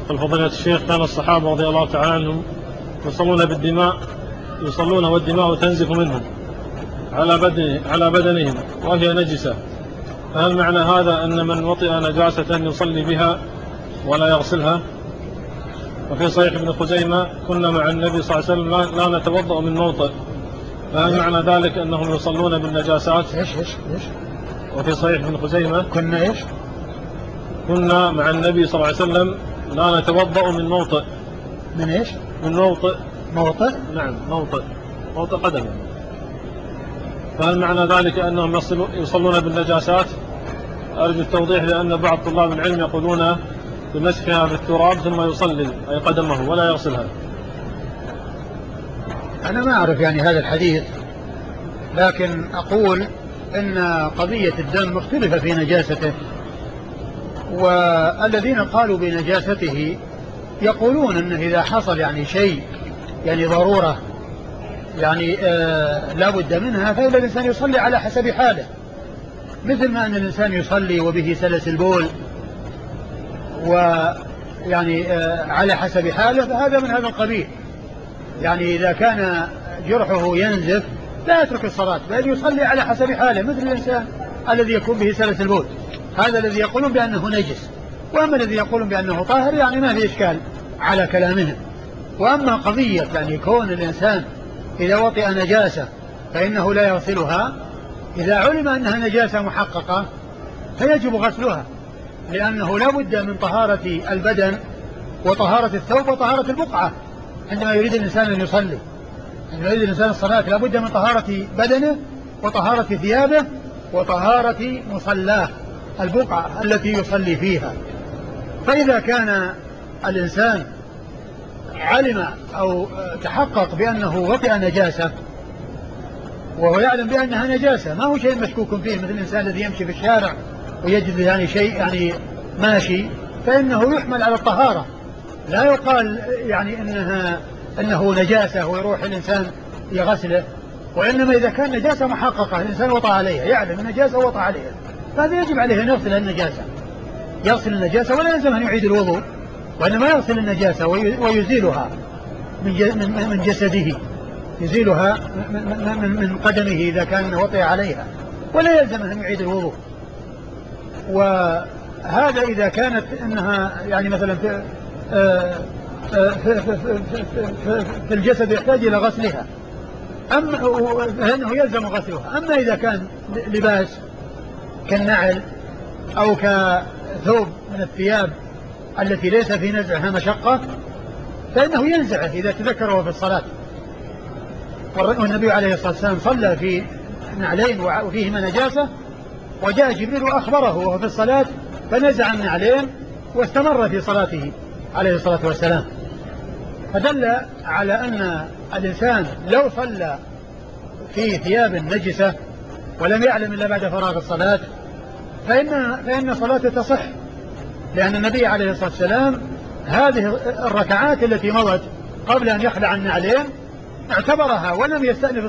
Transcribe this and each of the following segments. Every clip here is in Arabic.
قال فضيلة الشيخ كان الصحابة رضي الله تعالى عنهم يصلون بالدماء، يصلون والدماء تنزف منهم على بدنهم وهي نجسة، فهل معنى هذا أن من وطئ نجاسة يصلي بها ولا يغسلها؟ وفي صحيح ابن خزيمة كنا مع النبي صلى الله عليه وسلم لا نتوضأ من موطئ، فهل معنى ذلك أنهم يصلون بالنجاسات؟ إيش وفي صحيح ابن خزيمة كنا مع النبي صلى الله عليه وسلم لا نتوضأ من موطئ. من إيش؟ من موطئ. نعم، موطئ قدم. فهل معنى ذلك أنهم يصلون بالنجاسات؟ أرجو التوضيح، لأن بعض طلاب العلم يقولون بمسحها بالتراب ثم يصلي أي قدمه ولا يغسلها. أنا ما أعرف يعني هذا الحديث، لكن أقول إن قضية الدم مختلفة في نجاسته، والذين قالوا بنجاسته يقولون أنه إذا حصل يعني شيء يعني ضرورة يعني لا بد منها، فإن الإنسان يصلي على حسب حاله، مثل ما أن الإنسان يصلي وبه سلس البول ويعني على حسب حاله، فهذا من هذا القبيل. يعني إذا كان جرحه ينزف لا يترك الصلاة بل يصلي على حسب حاله، مثل الإنسان الذي يكون به سلس البول، هذا الذي يقولون بأنه نجس. وأما الذي يقولون بأنه طاهر يعني ما في إشكال على كلامهم. وأما قضية يعني كون الإنسان إذا وطئ نجاسة فإنه لا يغسلها، إذا علم أنها نجاسة محققة فيجب غسلها، لأنه لا بد من طهارة البدن وطهارة الثوب وطهارة البقعة. عندما يريد الإنسان أن يصلي، عندما يريد الإنسان الصلاة لا بد من طهارة بدنه وطهارة ثيابه وطهارة مصلاه، البقعة التي يصلي فيها. فإذا كان الإنسان علم أو تحقق بأنه وطئ نجاسة وهو يعلم بأنها نجاسة، ما هو شيء مشكوك فيه، مثل الإنسان الذي يمشي في الشارع ويجد يعني شيء يعني ماشي، فإنه يحمل على الطهارة، لا يقال يعني أنه نجاسة ويروح الإنسان يغسله. وإنما إذا كان نجاسة محققة الإنسان وطأ عليها، يعلم النجاسة ووطأ عليها، فهذا يجب عليه أن يغسل النجاسة، يغسل النجاسة ولا يلزم أن يعيد الوضوء، وإنما يغسل النجاسة ويزيلها من جسده، يزيلها من قدمه إذا كان وطئ عليها، ولا يلزم أن يعيد الوضوء. وهذا إذا كانت أنها يعني مثلا في الجسد يحتاج إلى غسلها، فإنه يلزم غسلها. أما إذا كان لباس كالنعل أو كثوب من الثياب التي ليس في نزعها مشقة فإنه ينزعه إذا تذكره في الصلاة. والنبي عليه الصلاة والسلام صلى في نعلين وفيهما نجاسة، وجاء جبريل وأخبره وهو في الصلاة فنزع النعلين واستمر في صلاته عليه الصلاة والسلام. فدل على أن الإنسان لو صلى في ثياب نجسة ولم يعلم إلا بعد فراغ الصلاة فإن صلاته تصح، لأن النبي عليه الصلاة والسلام هذه الركعات التي مضت قبل أن يخلع النعلين اعتبرها ولم يستأنف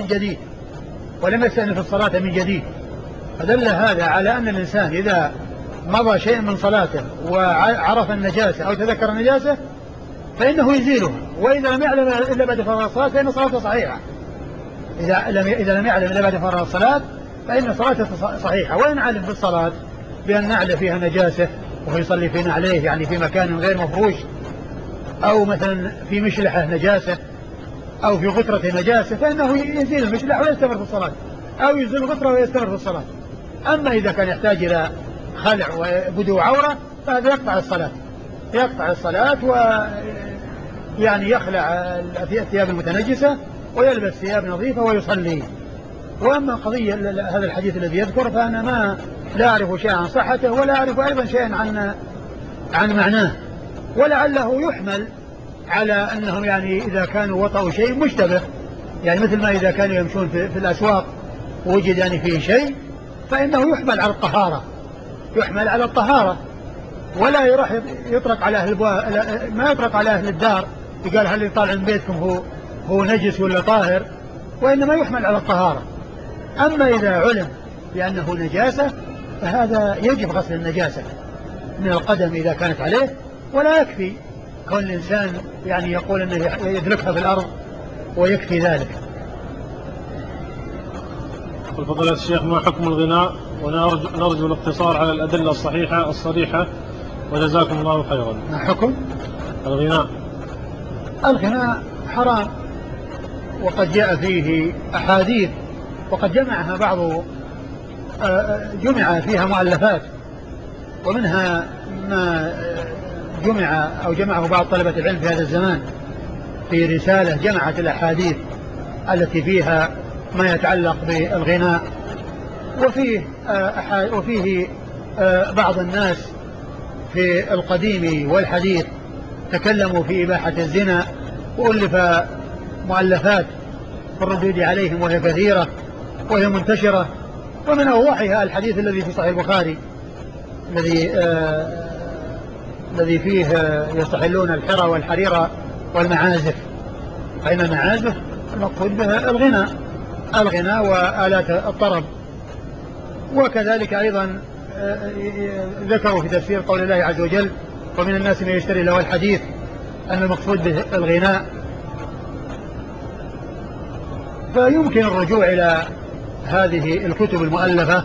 الصلاة من جديد. فدل هذا على أن الإنسان إذا مضى شيء من صلاته وعرف النجاسة أو تذكر النجاسة فإنه يزيلها، وإذا لم يعلم إلا بعد فراغ الصلاة فإن صلاته صحيحة. إذا لم يعلم إلا بعد فراغ الصلاة فإن صلاته صحيحة. وإن علم في الصلاة بأن نعل فيها نجاسة وهو يصلي في نعليه يعني في مكان غير مفروش، أو مثلا في مشلحة نجاسة أو في غترة نجاسة، فإنه يزيل المشلحة ويستمر في الصلاة، أو يزيل الغترة ويستمر في الصلاة. أما إذا كان يحتاج إلى خلع وبدو عورة فهذا يقطع الصلاة ويعني يخلع الثياب المتنجسة ويلبس ثياب نظيفة ويصلي. وأما قضية هذا الحديث الذي يذكر فأنا لا أعرف شيئا عن صحته ولا أعرف أيضا شيئا عن معناه، ولعله يحمل على أنهم يعني إذا كانوا وطئوا شيء مشتبه، يعني مثل ما إذا كانوا يمشون في الأسواق ووجد يعني فيه شيء فإنه يحمل على الطهارة، ولا يطرق على ما يطرق على أهل الدار يقال هل يطالع من بيتكم هو نجس ولا طاهر، وإنما يحمل على الطهارة. أما إذا علم بأنه نجاسة فهذا يجب غسل النجاسة من القدم إذا كانت عليه، ولا يكفي كون الإنسان يعني يقول أنه يدلكها في الأرض ويكفي ذلك. فضيلة الشيخ، ما حكم الغناء؟ ونرجو الاقتصار على الأدلة الصحيحة الصريحة، وجزاكم الله خيرا. ما حكم الغناء؟ الغناء حرام، وقد جاء فيه أحاديث، وقد جمع فيها مؤلفات، ومنها ما جمعه بعض طلبة العلم في هذا الزمان في رسالة جمعت الأحاديث التي فيها ما يتعلق بالغناء. وفيه بعض الناس في القديم والحديث تكلموا في إباحة الزنا، وألف مؤلفات في الردود عليهم، وهي كثيرة وهي منتشرة. ومن أوضحها الحديث الذي في صحيح البخاري الذي فيه يستحلون الحرى والحرير والمعازف، فإن المعازف المقصود بها الغناء وآلات الطرب. وكذلك أيضا ذكروا في تفسير قول الله عز وجل: ومن الناس من يشتري له الحديث، أن المقصود به الغناء. فيمكن الرجوع إلى هذه الكتب المؤلفة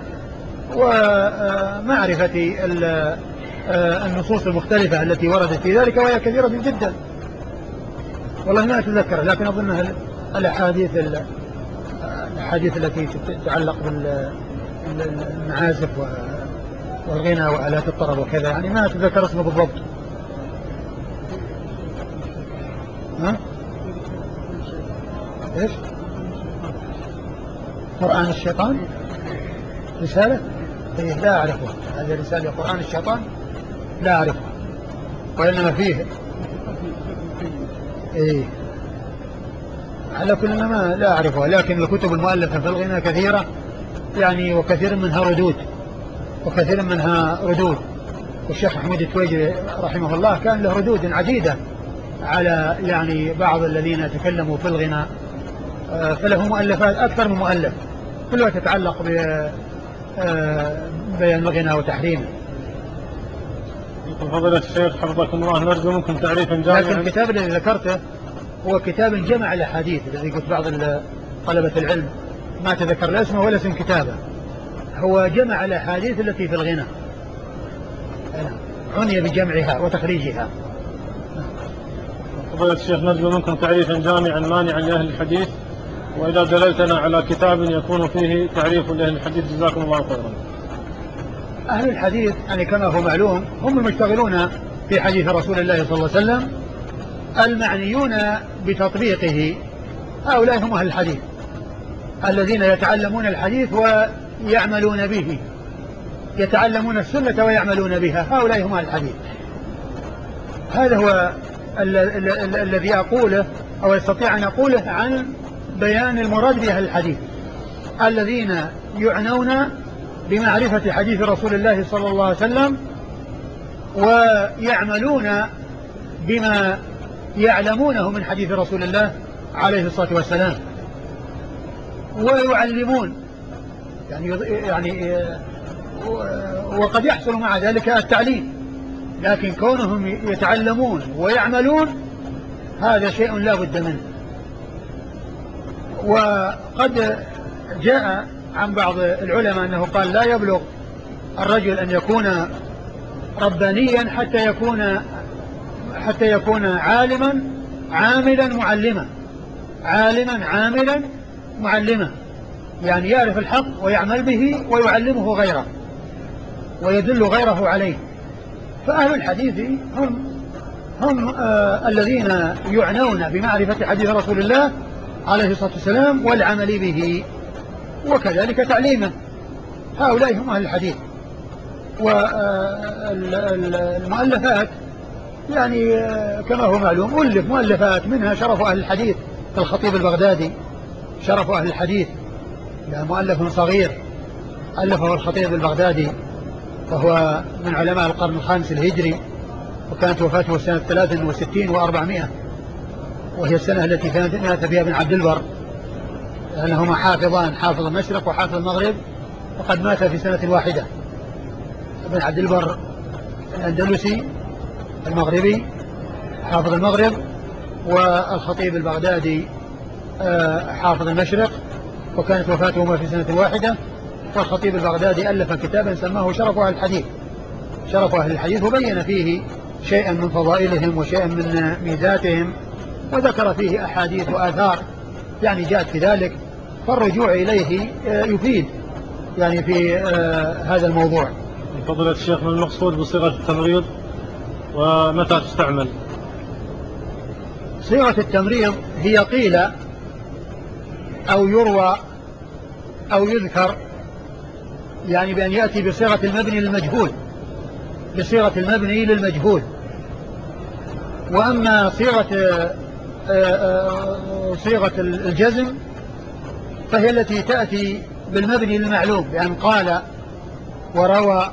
ومعرفة النصوص المختلفة التي وردت في ذلك، وهي كثيرة جدا، والله ما أتذكر، لكن أظنها الأحاديث التي تتعلق بالمعازف والغنى وآلات الطرب وكذا، يعني ما أتذكر اسمه بالضبط. إيش؟ قرآن الشيطان رسالة؟ إيه، لا أعرفه. هذه رسالة قرآن الشيطان لا أعرفه، وإنما فيه إيه، على كل ما لا أعرفه. لكن الكتب المؤلفة في الغنى كثيرة يعني، وكثير منها ردود. والشيخ محمود التويجري رحمه الله كان له ردود عديدة على يعني بعض الذين تكلموا في الغنى، فله مؤلفات أكثر من مؤلف كلها تتعلق ببيان الغنى وتحريمه. فضيلة الشيخ حفظكم الله، نرجو منكم تعريفا جامعا. لكن الكتاب الذي ذكرته هو كتاب جمع الأحاديث، الذي قلت بعض طلبة العلم ما تذكر اسمه ولا اسم كتابه، هو جمع الأحاديث التي في الغنى، عني بجمعها وتخريجها. فضيلة الشيخ، نرجو منكم تعريفا جامعا مانعا لأهل الحديث، وإذا دللتنا على كتاب يكون فيه تعريف لأهل الحديث جزاكم الله خيرا. أهل الحديث يعني كما هو معلوم هم المشتغلون في حديث رسول الله صلى الله عليه وسلم، المعنيون بتطبيقه، هؤلاء هم أهل الحديث الذين يتعلمون الحديث ويعملون به، يتعلمون السنة ويعملون بها، هؤلاء هم أهل الحديث. هذا هو الذي أقوله أو يستطيع أن أقوله عن بيان المراد بأهل الحديث، الذين يعنون بمعرفة حديث رسول الله صلى الله عليه وسلم، ويعملون بما يعلمونه من حديث رسول الله عليه الصلاة والسلام، ويعلمون يعني وقد يحصل مع ذلك التعليم، لكن كونهم يتعلمون ويعملون هذا شيء لا بد منه. وقد جاء عن بعض العلماء أنه قال: لا يبلغ الرجل أن يكون ربانيا حتى يكون عالما عاملا معلما، عالما عاملا معلما، يعني يعرف الحق ويعمل به ويعلمه غيره ويدل غيره عليه. فأهل الحديث هم الذين يعنون بمعرفة حديث رسول الله عليه الصلاة والسلام والعمل به وكذلك تعليمه، هؤلاء هم أهل الحديث. والمؤلفات يعني كما هو معلوم ألف مؤلفات، منها شرف أهل الحديث الخطيب البغدادي، شرف أهل الحديث، مؤلف صغير ألفه الخطيب البغدادي، وهو من علماء القرن الخامس الهجري، وكانت وفاته سنة 63 و400، وهي السنة التي مات فيها ابن عبد البر، لأنهما حافظان، حافظ المشرق وحافظ المغرب، وقد مات في سنة واحدة. ابن عبد البر الأندلسي المغربي حافظ المغرب، والخطيب البغدادي حافظ المشرق، وكانت وفاتهما في سنة واحدة. والخطيب البغدادي ألف كتابا سماه شرف أهل الحديث، شرف أهل الحديث، وبين فيه شيئا من فضائلهم وشيئا من ميزاتهم، وذكر فيه أحاديث وآثار يعني جاءت في ذلك، فالرجوع إليه يفيد يعني في هذا الموضوع. فضيلة الشيخ، ما المقصود بصيغة التمريض ومتى تستعمل؟ صيغة التمريض هي قيل أو يروى أو يذكر، يعني بأن يأتي بصيغة المبني للمجهول، بصيغة المبني للمجهول. وأما صيغة الجزم فهي التي تأتي بالمبني للمعلوم، بأن قال وروى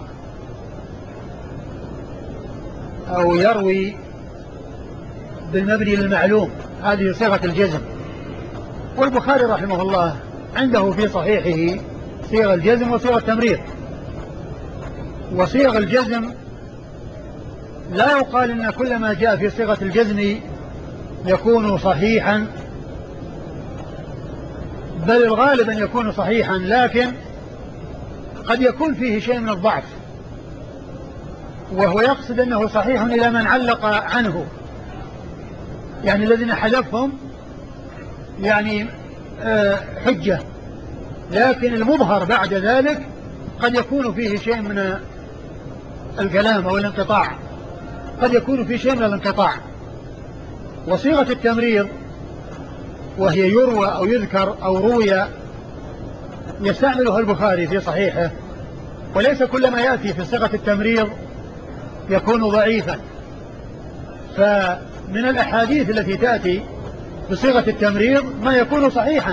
أو يروي بالمبني للمعلوم، هذه صيغة الجزم. والبخاري رحمه الله عنده في صحيحه صيغ الجزم وصيغ التمريض. وصيغ الجزم لا يقال إن كل ما جاء في صيغة الجزم يكون صحيحا، بل الغالب أن يكون صحيحا، لكن قد يكون فيه شيء من الضعف، وهو يقصد أنه صحيح إلى من علق عنه، يعني الذين حذفهم يعني حجة، لكن المظهر بعد ذلك قد يكون فيه شيء من الكلام أو الانقطاع، قد يكون فيه شيء من الانقطاع. وصيغة التمريض وهي يروى أو يذكر أو روي يستعملها البخاري في صحيحه، وليس كل ما يأتي في صيغة التمريض يكون ضعيفا، فمن الأحاديث التي تأتي بصيغة التمريض ما يكون صحيحا.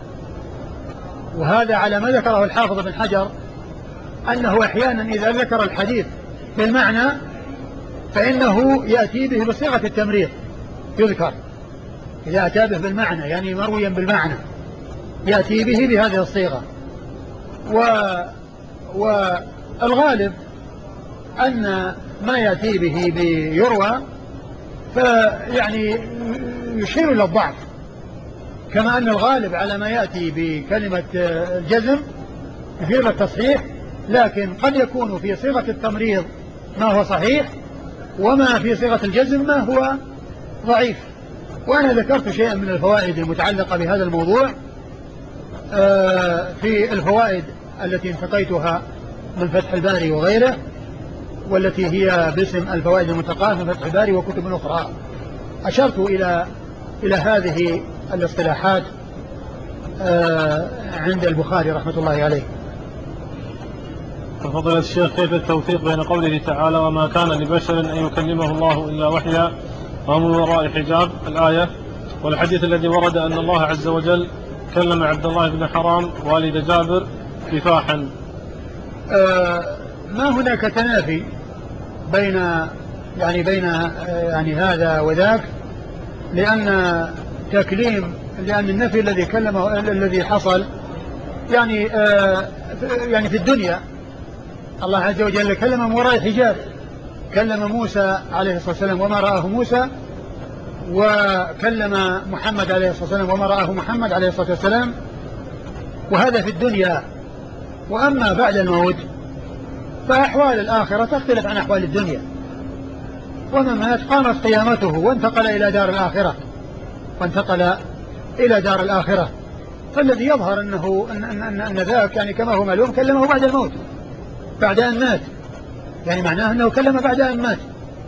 وهذا على ما ذكره الحافظ بن حجر، أنه أحيانا إذا ذكر الحديث بالمعنى فإنه يأتي به بصيغة التمريض، يذكر إذا أتى به بالمعنى يعني مرويا بالمعنى يأتي به بهذه الصيغة. والغالب أن ما يأتي به بيروى فيعني يشير إلى الضعف، كما أن الغالب على ما يأتي بكلمة الجزم يشير إلى التصحيح، لكن قد يكون في صيغة التمريض ما هو صحيح، وما في صيغة الجزم ما هو ضعيف. وأنا ذكرت شيئا من الفوائد المتعلقة بهذا الموضوع في الفوائد التي انتقيتها من فتح الباري وغيره، والتي هي باسم الفوائد المنتقاة من فتح الباري وكتب أخرى. أشرت إلى هذه الاصطلاحات عند البخاري رحمة الله عليه. فضيلة الشيخ، كيف التوفيق بين قوله تعالى وما كان لبشر أن يكلمه الله إلا وحيا وهم من وراء حجاب الآية، والحديث الذي ورد أن الله عز وجل كلم عبد الله بن حرام والد جابر كفاحا؟ ما هناك تنافي بين هذا وذاك، لأن النفي الذي كلمه الذي حصل يعني في الدنيا الله عز وجل كلم من وراء حجاب، كلم موسى عليه الصلاة والسلام وما رآه موسى، وكلم محمد عليه الصلاة والسلام وما رآه محمد عليه الصلاة والسلام، وهذا في الدنيا. وأما بعد الموت فأحوال الآخرة تختلف عن أحوال الدنيا، ومن مات قامت قيامته وانتقل إلى دار الآخرة، فالذي يظهر أن ذاك يعني كما هو معلوم كلمه بعد الموت، بعد أن مات، يعني معناه أنه كلم بعد أن مات.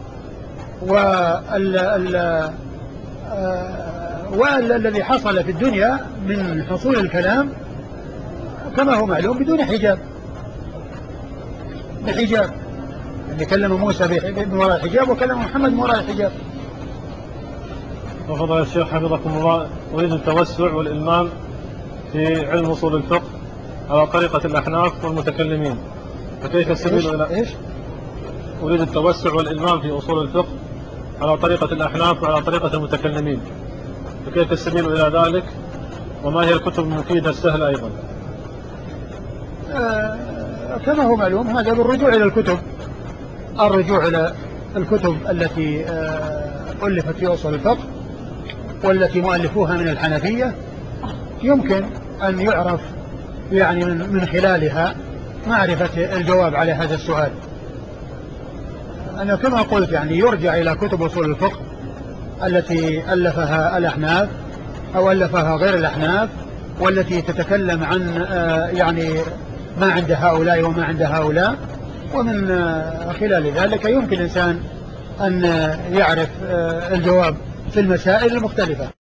والذي حصل في الدنيا من حصول الكلام كما هو معلوم بدون حجاب، بحجاب، يعني كلم موسى من وراء حجاب وكلم محمد من وراء حجاب. وفضل الشيخ حفظكم الله، أريد التوسع والإلمام في علم أصول الفقه على طريقة الأحناف والمتكلمين، فكيف السبيل إلى إيش؟ أريد التوسع والإلمام في أصول الفقه على طريقة الأحناف وعلى طريقة المتكلمين، فكيف السبيل إلى ذلك؟ وما هي الكتب المفيدة السهلة أيضا؟ كما هو معلوم هذا بالرجوع إلى الكتب، الرجوع الكتب التي ألفت في أصول الفقه والتي مؤلفوها من الحنفية يمكن أن يعرف يعني من خلالها معرفة الجواب على هذا السؤال. أنا كما قلت يعني يرجع إلى كتب أصول الفقه التي ألفها الأحناف أو ألفها غير الأحناف، والتي تتكلم عن يعني ما عند هؤلاء وما عند هؤلاء، ومن خلال ذلك يمكن الإنسان أن يعرف الجواب في المسائل المختلفة.